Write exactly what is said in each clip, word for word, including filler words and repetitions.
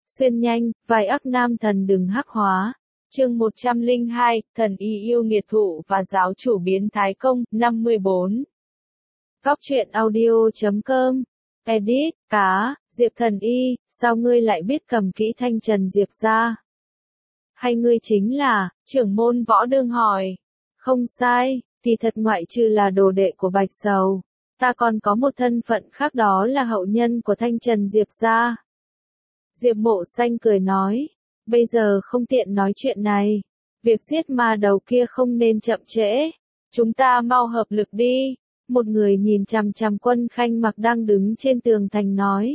Xuyên nhanh, vai ác nam thần đừng hắc hóa. Chương một trăm lẻ hai, thần y yêu nghiệt thụ và giáo chủ biến thái công, năm mươi bốn. Góc truyện audio chấm com. Edit, cá, Diệp thần y, sao ngươi lại biết cầm kỹ thanh trần Diệp ra? Hay ngươi chính là, trưởng môn Võ Đương hỏi. Không sai, thì thật ngoại trừ là đồ đệ của Bạch Sầu. Ta còn có một thân phận khác, đó là hậu nhân của thanh trần Diệp ra. Diệp Mộ Xanh cười nói, bây giờ không tiện nói chuyện này. Việc giết ma đầu kia không nên chậm trễ. Chúng ta mau hợp lực đi. Một người nhìn chằm chằm Quân Khanh Mặc đang đứng trên tường thành nói.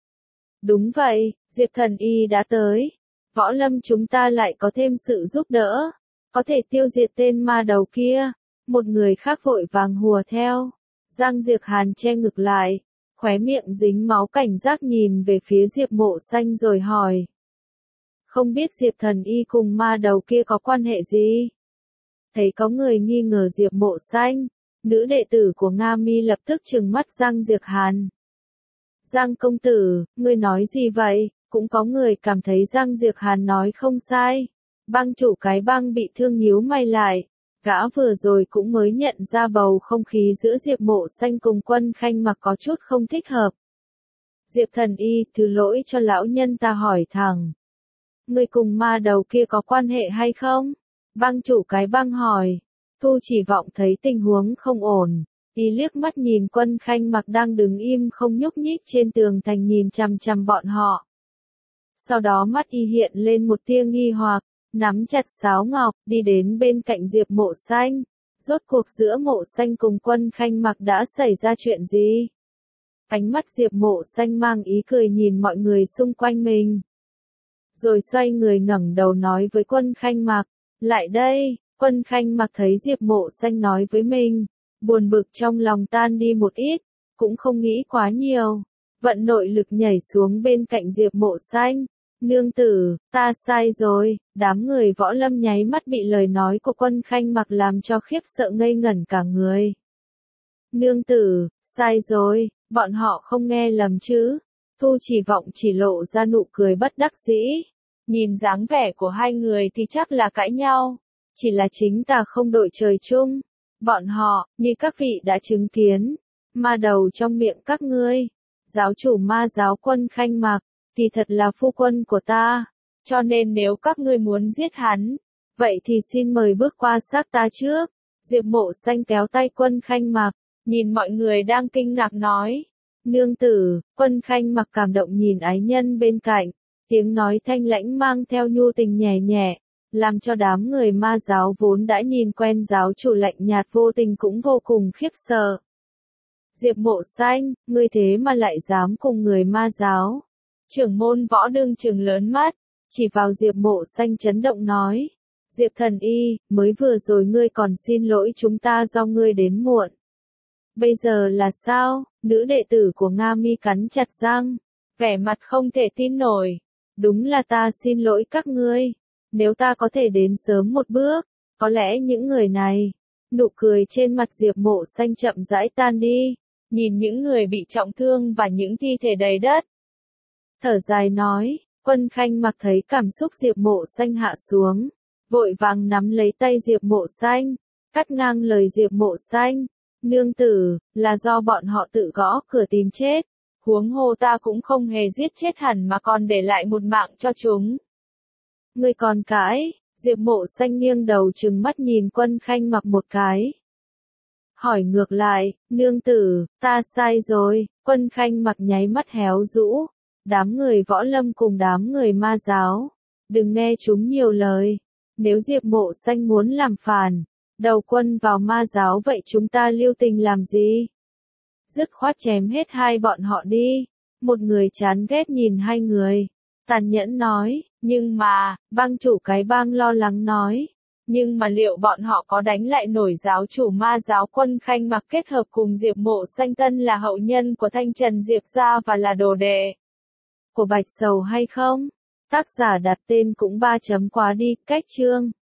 Đúng vậy, Diệp thần y đã tới. Võ lâm chúng ta lại có thêm sự giúp đỡ. Có thể tiêu diệt tên ma đầu kia. Một người khác vội vàng hùa theo. Giang Diệp Hàn che ngực lại. Khóe miệng dính máu cảnh giác nhìn về phía Diệp Mộ Xanh rồi hỏi. Không biết Diệp thần y cùng ma đầu kia có quan hệ gì? Thấy có người nghi ngờ Diệp Mộ Xanh, nữ đệ tử của Nga Mi lập tức trừng mắt Giang Diệp Hàn. Giang công tử, ngươi nói gì vậy? Cũng có người cảm thấy Giang Diệp Hàn nói không sai. Bang chủ cái bang bị thương nhíu mày lại. Gã vừa rồi cũng mới nhận ra bầu không khí giữa Diệp Mộ Xanh cùng Quân Khanh Mặc có chút không thích hợp. Diệp thần y, thứ lỗi cho lão nhân ta hỏi thẳng. Ngươi cùng ma đầu kia có quan hệ hay không? Bang chủ cái bang hỏi. Thu Chỉ Vọng thấy tình huống không ổn. Y liếc mắt nhìn Quân Khanh Mặc đang đứng im không nhúc nhích trên tường thành nhìn chằm chằm bọn họ. Sau đó mắt y hiện lên một tia nghi hoặc. Nắm chặt sáo ngọc, đi đến bên cạnh Diệp Mộ Xanh. Rốt cuộc giữa Mộ Xanh cùng Quân Khanh Mặc đã xảy ra chuyện gì? Ánh mắt Diệp Mộ Xanh mang ý cười nhìn mọi người xung quanh mình. Rồi xoay người ngẩng đầu nói với Quân Khanh Mặc, lại đây. Quân Khanh Mặc thấy Diệp Mộ Xanh nói với mình, buồn bực trong lòng tan đi một ít, cũng không nghĩ quá nhiều. Vận nội lực nhảy xuống bên cạnh Diệp Mộ Xanh. Nương tử, ta sai rồi. Đám người võ lâm nháy mắt bị lời nói của Quân Khanh Mặc làm cho khiếp sợ ngây ngẩn cả người. Nương tử, sai rồi, bọn họ không nghe lầm chứ? Thu Chỉ Vọng chỉ lộ ra nụ cười bất đắc dĩ. Nhìn dáng vẻ của hai người thì chắc là cãi nhau. Chỉ là chính ta không đội trời chung. Bọn họ, như các vị đã chứng kiến, ma đầu trong miệng các ngươi, giáo chủ ma giáo Quân Khanh Mặc, thì thật là phu quân của ta. Cho nên nếu các ngươi muốn giết hắn, vậy thì xin mời bước qua xác ta trước. Diệp Mộ Xanh kéo tay Quân Khanh Mặc, nhìn mọi người đang kinh ngạc nói. Nương tử, Quân Khanh Mặc cảm động nhìn ái nhân bên cạnh, tiếng nói thanh lãnh mang theo nhu tình nhẹ nhẹ, làm cho đám người ma giáo vốn đã nhìn quen giáo chủ lạnh nhạt vô tình cũng vô cùng khiếp sợ. Diệp Mộ Xanh, ngươi thế mà lại dám cùng người ma giáo? Trưởng môn Võ Đương trừng lớn mắt, chỉ vào Diệp Mộ Xanh chấn động nói. Diệp thần y, mới vừa rồi ngươi còn xin lỗi chúng ta do ngươi đến muộn. Bây giờ là sao? Nữ đệ tử của Nga Mi cắn chặt răng, vẻ mặt không thể tin nổi. Đúng là ta xin lỗi các ngươi. Nếu ta có thể đến sớm một bước, có lẽ những người này. Nụ cười trên mặt Diệp Mộ Xanh chậm rãi tan đi, nhìn những người bị trọng thương và những thi thể đầy đất. Thở dài nói, Quân Khanh Mặc thấy cảm xúc Diệp Mộ Xanh hạ xuống, vội vàng nắm lấy tay Diệp Mộ Xanh, cắt ngang lời Diệp Mộ Xanh. Nương tử, là do bọn họ tự gõ cửa tìm chết. Huống hồ ta cũng không hề giết chết hẳn mà còn để lại một mạng cho chúng. Ngươi còn cãi? Diệp Mộ Xanh nghiêng đầu trừng mắt nhìn Quân Khanh Mặc một cái. Hỏi ngược lại, nương tử, ta sai rồi. Quân Khanh Mặc nháy mắt héo rũ. Đám người võ lâm cùng đám người ma giáo, đừng nghe chúng nhiều lời. Nếu Diệp Mộ Xanh muốn làm phản, đầu quân vào ma giáo vậy chúng ta lưu tình làm gì? Dứt khoát chém hết hai bọn họ đi. Một người chán ghét nhìn hai người, tàn nhẫn nói, nhưng mà, bang chủ cái bang lo lắng nói. Nhưng mà liệu bọn họ có đánh lại nổi giáo chủ ma giáo Quân Khanh Mặc kết hợp cùng Diệp Mộ Xanh thân là hậu nhân của thanh trần Diệp gia và là đồ đệ của Bạch Sầu hay không? Tác giả đặt tên cũng ba chấm quá đi, cách chương.